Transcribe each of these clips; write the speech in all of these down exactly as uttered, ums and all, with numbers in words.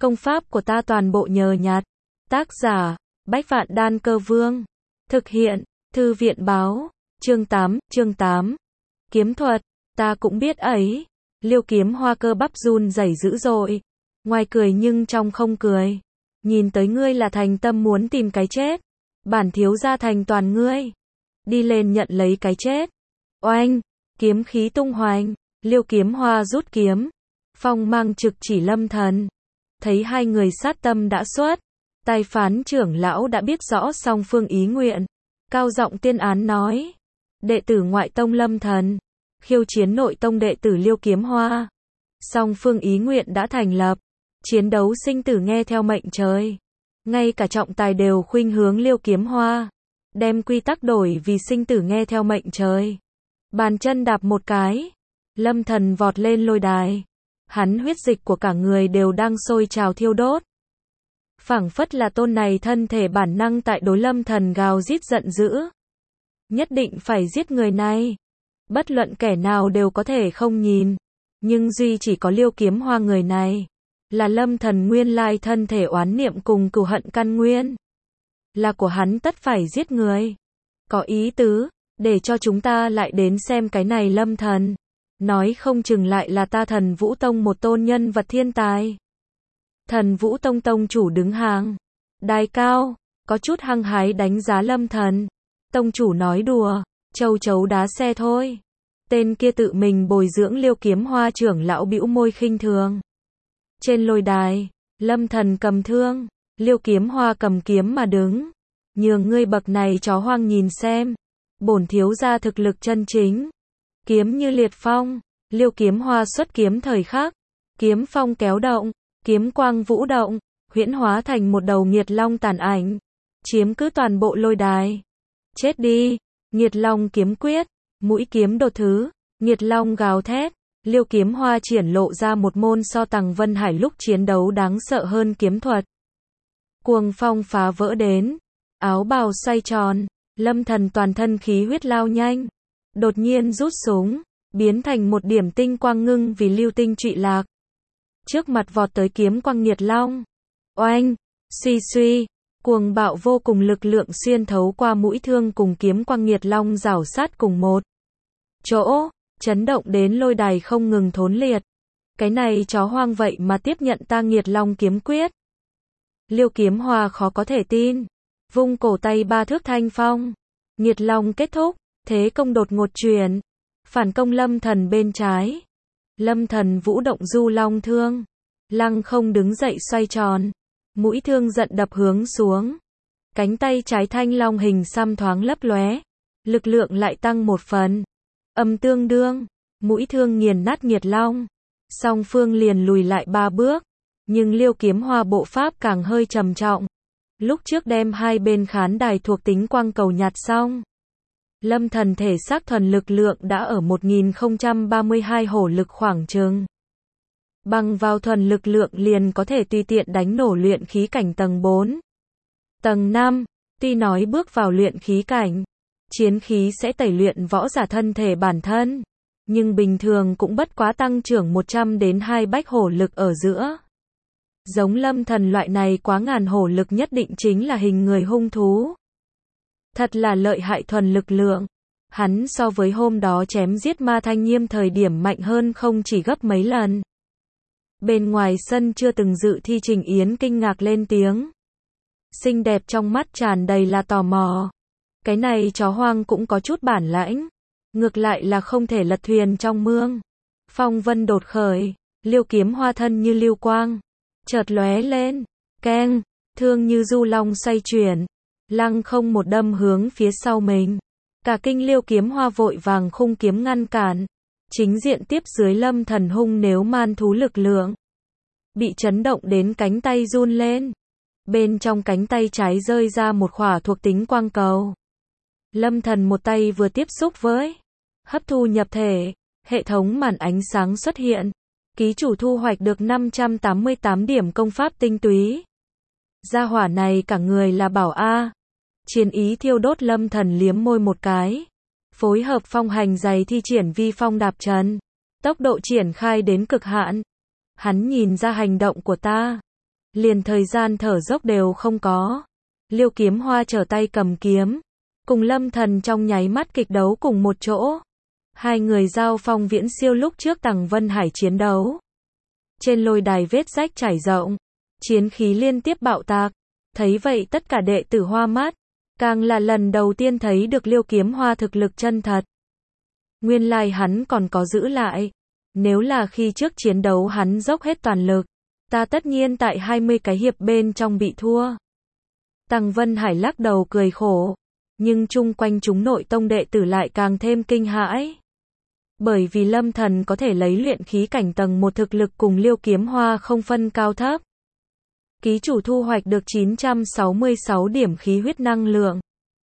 Công pháp của ta toàn bộ nhờ nhặt. Tác giả, Bách Vạn Đan Cơ Vương. Thực hiện, Thư viện báo. Chương tám, chương tám. Kiếm thuật, ta cũng biết ấy. Liêu Kiếm Hoa cơ bắp run rẩy dữ dội. Ngoài cười nhưng trong không cười. Nhìn tới ngươi là thành tâm muốn tìm cái chết. Bản thiếu gia thành toàn ngươi. Đi lên nhận lấy cái chết. Oanh, kiếm khí tung hoành. Liêu Kiếm Hoa rút kiếm. Phong mang trực chỉ Lâm Thần. Thấy hai người sát tâm đã xuất. Tài phán trưởng lão đã biết rõ song phương ý nguyện. Cao giọng tiên án nói. Đệ tử ngoại tông Lâm Thần. Khiêu chiến nội tông đệ tử Liêu Kiếm Hoa. Song phương ý nguyện đã thành lập. Chiến đấu sinh tử nghe theo mệnh trời. Ngay cả trọng tài đều khuynh hướng Liêu Kiếm Hoa. Đem quy tắc đổi vì sinh tử nghe theo mệnh trời. Bàn chân đạp một cái. Lâm Thần vọt lên lôi đài. Hắn huyết dịch của cả người đều đang sôi trào thiêu đốt. Phảng phất là tôn này thân thể bản năng tại đối Lâm Thần gào rít giận dữ. Nhất định phải giết người này. Bất luận kẻ nào đều có thể không nhìn. Nhưng duy chỉ có Liêu Kiếm Hoa người này. Là Lâm Thần nguyên lai thân thể oán niệm cùng cừu hận căn nguyên. Là của hắn tất phải giết người. Có ý tứ, để cho chúng ta lại đến xem cái này Lâm Thần. Nói không chừng lại là ta Thần Vũ Tông một tôn nhân vật thiên tài. Thần Vũ Tông tông chủ đứng hàng. Đài cao, có chút hăng hái đánh giá Lâm Thần. Tông chủ nói đùa, châu chấu đá xe thôi. Tên kia tự mình bồi dưỡng Liêu Kiếm Hoa trưởng lão bĩu môi khinh thường. Trên lôi đài, Lâm Thần cầm thương, Liêu Kiếm Hoa cầm kiếm mà đứng. Nhường ngươi bậc này chó hoang nhìn xem. Bổn thiếu gia thực lực chân chính. Kiếm như liệt phong, Liêu Kiếm Hoa xuất kiếm thời khắc. Kiếm phong kéo động, kiếm quang vũ động, huyễn hóa thành một đầu nghiệt long tàn ảnh. Chiếm cứ toàn bộ lôi đài. Chết đi, nghiệt long kiếm quyết, mũi kiếm đột thứ, nghiệt long gào thét. Liêu Kiếm Hoa triển lộ ra một môn so Tằng Vân Hải lúc chiến đấu đáng sợ hơn kiếm thuật. Cuồng phong phá vỡ đến, áo bào xoay tròn, Lâm Thần toàn thân khí huyết lao nhanh, đột nhiên rút súng, biến thành một điểm tinh quang ngưng vì lưu tinh trụy lạc. Trước mặt vọt tới kiếm quang nghiệt long. Oanh, suy suy, cuồng bạo vô cùng lực lượng xuyên thấu qua mũi thương cùng kiếm quang nghiệt long rảo sát cùng một chỗ. Chấn động đến lôi đài không ngừng thốn liệt. Cái này chó hoang vậy mà tiếp nhận ta nghiệt long kiếm quyết. Liêu Kiếm Hoa khó có thể tin. Vung cổ tay ba thước thanh phong. Nghiệt long kết thúc. Thế công đột ngột chuyển. Phản công Lâm Thần bên trái. Lâm Thần vũ động du long thương. Lăng không đứng dậy xoay tròn. Mũi thương giận đập hướng xuống. Cánh tay trái thanh long hình xăm thoáng lấp lóe. Lực lượng lại tăng một phần. Âm tương đương, mũi thương nghiền nát nghiệt long. Song phương liền lùi lại ba bước. Nhưng Liêu Kiếm Hoa bộ pháp càng hơi trầm trọng. Lúc trước đem hai bên khán đài thuộc tính quang cầu nhặt xong. Lâm Thần thể xác thuần lực lượng đã ở một nghìn không trăm ba mươi hai hổ lực khoảng chừng. Bằng vào thuần lực lượng liền có thể tùy tiện đánh nổ luyện khí cảnh tầng bốn. Tầng năm, tuy nói bước vào luyện khí cảnh. Chiến khí sẽ tẩy luyện võ giả thân thể bản thân. Nhưng bình thường cũng bất quá tăng trưởng một trăm đến hai bách hổ lực ở giữa. Giống Lâm Thần loại này quá ngàn hổ lực nhất định chính là hình người hung thú. Thật là lợi hại thuần lực lượng. Hắn so với hôm đó chém giết Ma Thanh Nhiêm thời điểm mạnh hơn không chỉ gấp mấy lần. Bên ngoài sân chưa từng dự thi Trình Yến kinh ngạc lên tiếng. Xinh đẹp trong mắt tràn đầy là tò mò. Cái này chó hoang cũng có chút bản lãnh. Ngược lại là không thể lật thuyền trong mương. Phong vân đột khởi. Liêu Kiếm Hoa thân như lưu quang. Chợt lóe lên. Keng. Thương như du long xoay chuyển. Lăng không một đâm hướng phía sau mình. Cả kinh Liêu Kiếm Hoa vội vàng khung kiếm ngăn cản. Chính diện tiếp dưới Lâm Thần hung nếu man thú lực lượng. Bị chấn động đến cánh tay run lên. Bên trong cánh tay trái rơi ra một khỏa thuộc tính quang cầu. Lâm Thần một tay vừa tiếp xúc với. Hấp thu nhập thể. Hệ thống màn ánh sáng xuất hiện. Ký chủ thu hoạch được năm trăm tám mươi tám điểm công pháp tinh túy. Gia hỏa này cả người là bảo A. Chiến ý thiêu đốt Lâm Thần liếm môi một cái. Phối hợp phong hành giày thi triển vi phong đạp trần. Tốc độ triển khai đến cực hạn. Hắn nhìn ra hành động của ta. liền thời gian thở dốc đều không có. Liêu Kiếm Hoa trở tay cầm kiếm, cùng Lâm Thần trong nháy mắt kịch đấu cùng một chỗ. Hai người giao phong viễn siêu lúc trước Tằng Vân Hải chiến đấu. Trên lôi đài vết rách trải rộng, chiến khí liên tiếp bạo tạc. Thấy vậy tất cả đệ tử hoa mắt, càng là lần đầu tiên thấy được Liêu Kiếm Hoa thực lực chân thật. Nguyên lai hắn còn có giữ lại. Nếu là khi trước chiến đấu hắn dốc hết toàn lực, ta tất nhiên tại hai mươi cái hiệp bên trong bị thua. Tằng Vân Hải lắc đầu cười khổ, nhưng chung quanh chúng nội tông đệ tử lại càng thêm kinh hãi. Bởi vì Lâm Thần có thể lấy luyện khí cảnh tầng một thực lực cùng Liêu Kiếm Hoa không phân cao thấp. Ký chủ thu hoạch được chín trăm sáu mươi sáu điểm khí huyết năng lượng,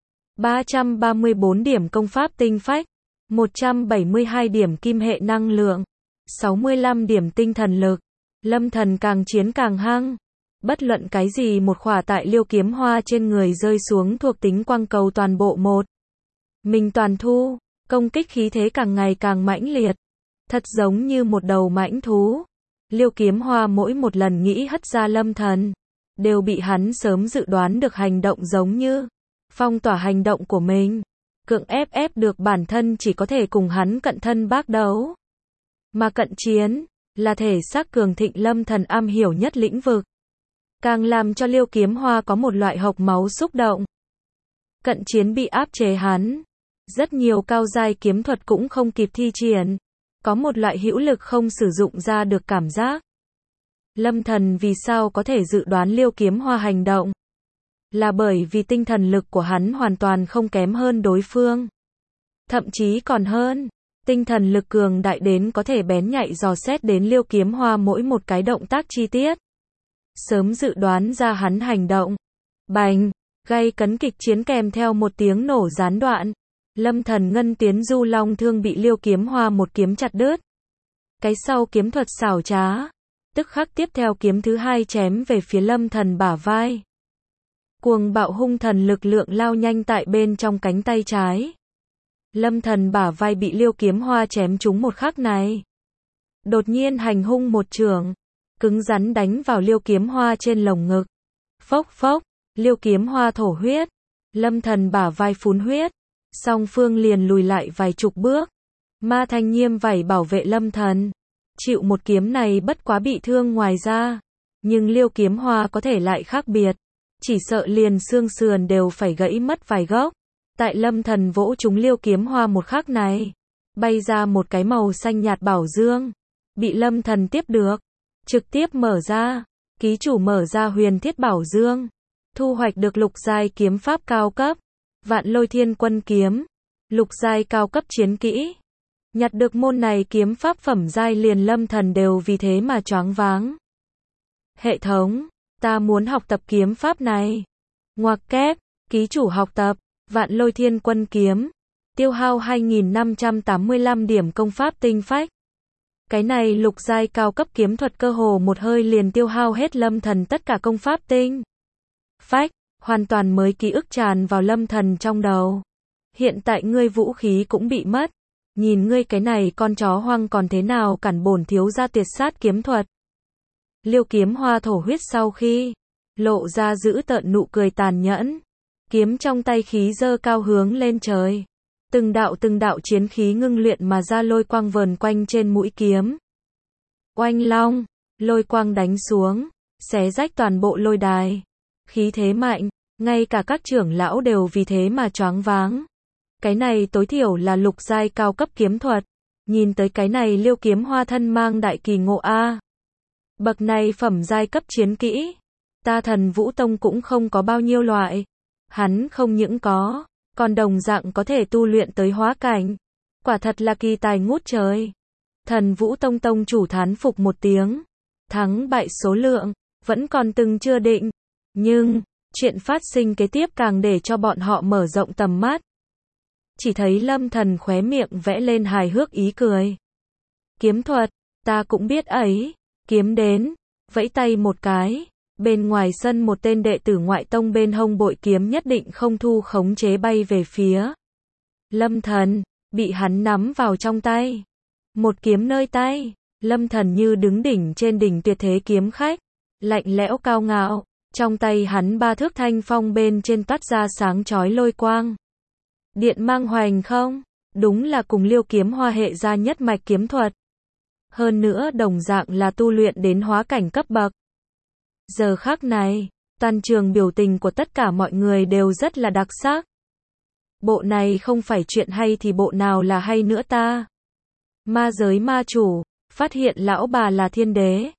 ba trăm ba mươi tư điểm công pháp tinh phách, một trăm bảy mươi hai điểm kim hệ năng lượng, sáu mươi lăm điểm tinh thần lực. Lâm Thần càng chiến càng hăng. Bất luận cái gì một khỏa tại Liêu Kiếm Hoa trên người rơi xuống thuộc tính quang cầu toàn bộ một. Mình toàn thu, công kích khí thế càng ngày càng mãnh liệt. Thật giống như một đầu mãnh thú. Liêu Kiếm Hoa mỗi một lần nghĩ hất ra Lâm Thần, đều bị hắn sớm dự đoán được hành động giống như phong tỏa hành động của mình. Cưỡng ép ép được bản thân chỉ có thể cùng hắn cận thân bác đấu. Mà cận chiến, là thể xác cường thịnh Lâm Thần am hiểu nhất lĩnh vực. Càng làm cho Liêu Kiếm Hoa có một loại hộc máu xúc động. Cận chiến bị áp chế hắn. Rất nhiều cao giai kiếm thuật cũng không kịp thi triển. Có một loại hữu lực không sử dụng ra được cảm giác. Lâm Thần vì sao có thể dự đoán Liêu Kiếm Hoa hành động? Là bởi vì tinh thần lực của hắn hoàn toàn không kém hơn đối phương. Thậm chí còn hơn. Tinh thần lực cường đại đến có thể bén nhạy dò xét đến Liêu Kiếm Hoa mỗi một cái động tác chi tiết. Sớm dự đoán ra hắn hành động. Bành, gay cấn kịch chiến kèm theo một tiếng nổ gián đoạn. Lâm Thần ngân tiến du long thương bị Liêu Kiếm Hoa một kiếm chặt đứt. Cái sau kiếm thuật xảo trá. Tức khắc tiếp theo kiếm thứ hai chém về phía Lâm Thần bả vai. Cuồng bạo hung thần lực lượng lao nhanh tại bên trong cánh tay trái. Lâm Thần bả vai bị Liêu Kiếm Hoa chém trúng một khắc này. Đột nhiên hành hung một chưởng, cứng rắn đánh vào Liêu Kiếm Hoa trên lồng ngực. Phốc phốc, Liêu Kiếm Hoa thổ huyết. Lâm Thần bả vai phun huyết. Song phương liền lùi lại vài chục bước. Ma Thanh Nhiêm vảy bảo vệ Lâm Thần. Chịu một kiếm này bất quá bị thương ngoài ra. Nhưng Liêu Kiếm Hoa có thể lại khác biệt. Chỉ sợ liền xương sườn đều phải gãy mất vài gốc. Tại Lâm Thần vỗ trúng Liêu Kiếm Hoa một khắc này, bay ra một cái màu xanh nhạt bảo dương, bị Lâm Thần tiếp được, trực tiếp mở ra. Ký chủ mở ra huyền thiết bảo dương, thu hoạch được lục giai kiếm pháp cao cấp, Vạn Lôi Thiên Quân kiếm, lục giai cao cấp chiến kỹ. Nhặt được môn này kiếm pháp phẩm giai liền Lâm Thần đều vì thế mà choáng váng. Hệ thống, ta muốn học tập kiếm pháp này. Ngoặc kép, ký chủ học tập Vạn Lôi Thiên Quân kiếm, tiêu hao hai nghìn năm trăm tám mươi lăm điểm công pháp tinh phách. Cái này lục giai cao cấp kiếm thuật cơ hồ một hơi liền tiêu hao hết Lâm Thần tất cả công pháp tinh phách, hoàn toàn mới ký ức tràn vào Lâm Thần trong đầu. Hiện tại ngươi vũ khí cũng bị mất, nhìn ngươi cái này con chó hoang còn thế nào cản bổn thiếu gia tuyệt sát kiếm thuật. Liêu Kiếm Hoa thổ huyết sau khi lộ ra giữ tợn nụ cười tàn nhẫn. Kiếm trong tay khí dơ cao hướng lên trời. Từng đạo từng đạo chiến khí ngưng luyện mà ra lôi quang vờn quanh trên mũi kiếm. Oanh long, lôi quang đánh xuống, xé rách toàn bộ lôi đài. Khí thế mạnh, ngay cả các trưởng lão đều vì thế mà choáng váng. Cái này tối thiểu là lục giai cao cấp kiếm thuật. Nhìn tới cái này Liêu Kiếm Hoa thân mang đại kỳ ngộ a. Bậc này phẩm giai cấp chiến kỹ, ta Thần Vũ Tông cũng không có bao nhiêu loại. Hắn không những có, còn đồng dạng có thể tu luyện tới hóa cảnh. Quả thật là kỳ tài ngút trời. Thần Vũ Tông tông chủ thán phục một tiếng. Thắng bại số lượng, vẫn còn từng chưa định. Nhưng, chuyện phát sinh kế tiếp càng để cho bọn họ mở rộng tầm mắt. Chỉ thấy Lâm Thần khóe miệng vẽ lên hài hước ý cười. Kiếm thuật, ta cũng biết ấy. Kiếm đến, vẫy tay một cái. Bên ngoài sân một tên đệ tử ngoại tông bên hông bội kiếm nhất định không thu khống chế bay về phía Lâm Thần, bị hắn nắm vào trong tay. Một kiếm nơi tay, Lâm Thần như đứng đỉnh trên đỉnh tuyệt thế kiếm khách. lạnh lẽo cao ngạo, trong tay hắn ba thước thanh phong bên trên toát ra sáng chói lôi quang. Điện mang hoành không? Đúng là cùng Liêu kiếm hoa hệ gia nhất mạch kiếm thuật. Hơn nữa đồng dạng là tu luyện đến hóa cảnh cấp bậc. Giờ khắc này, toàn trường biểu tình của tất cả mọi người đều rất là đặc sắc. Bộ này không phải chuyện hay thì bộ nào là hay nữa ta? Ma giới ma chủ, phát hiện lão bà là thiên đế.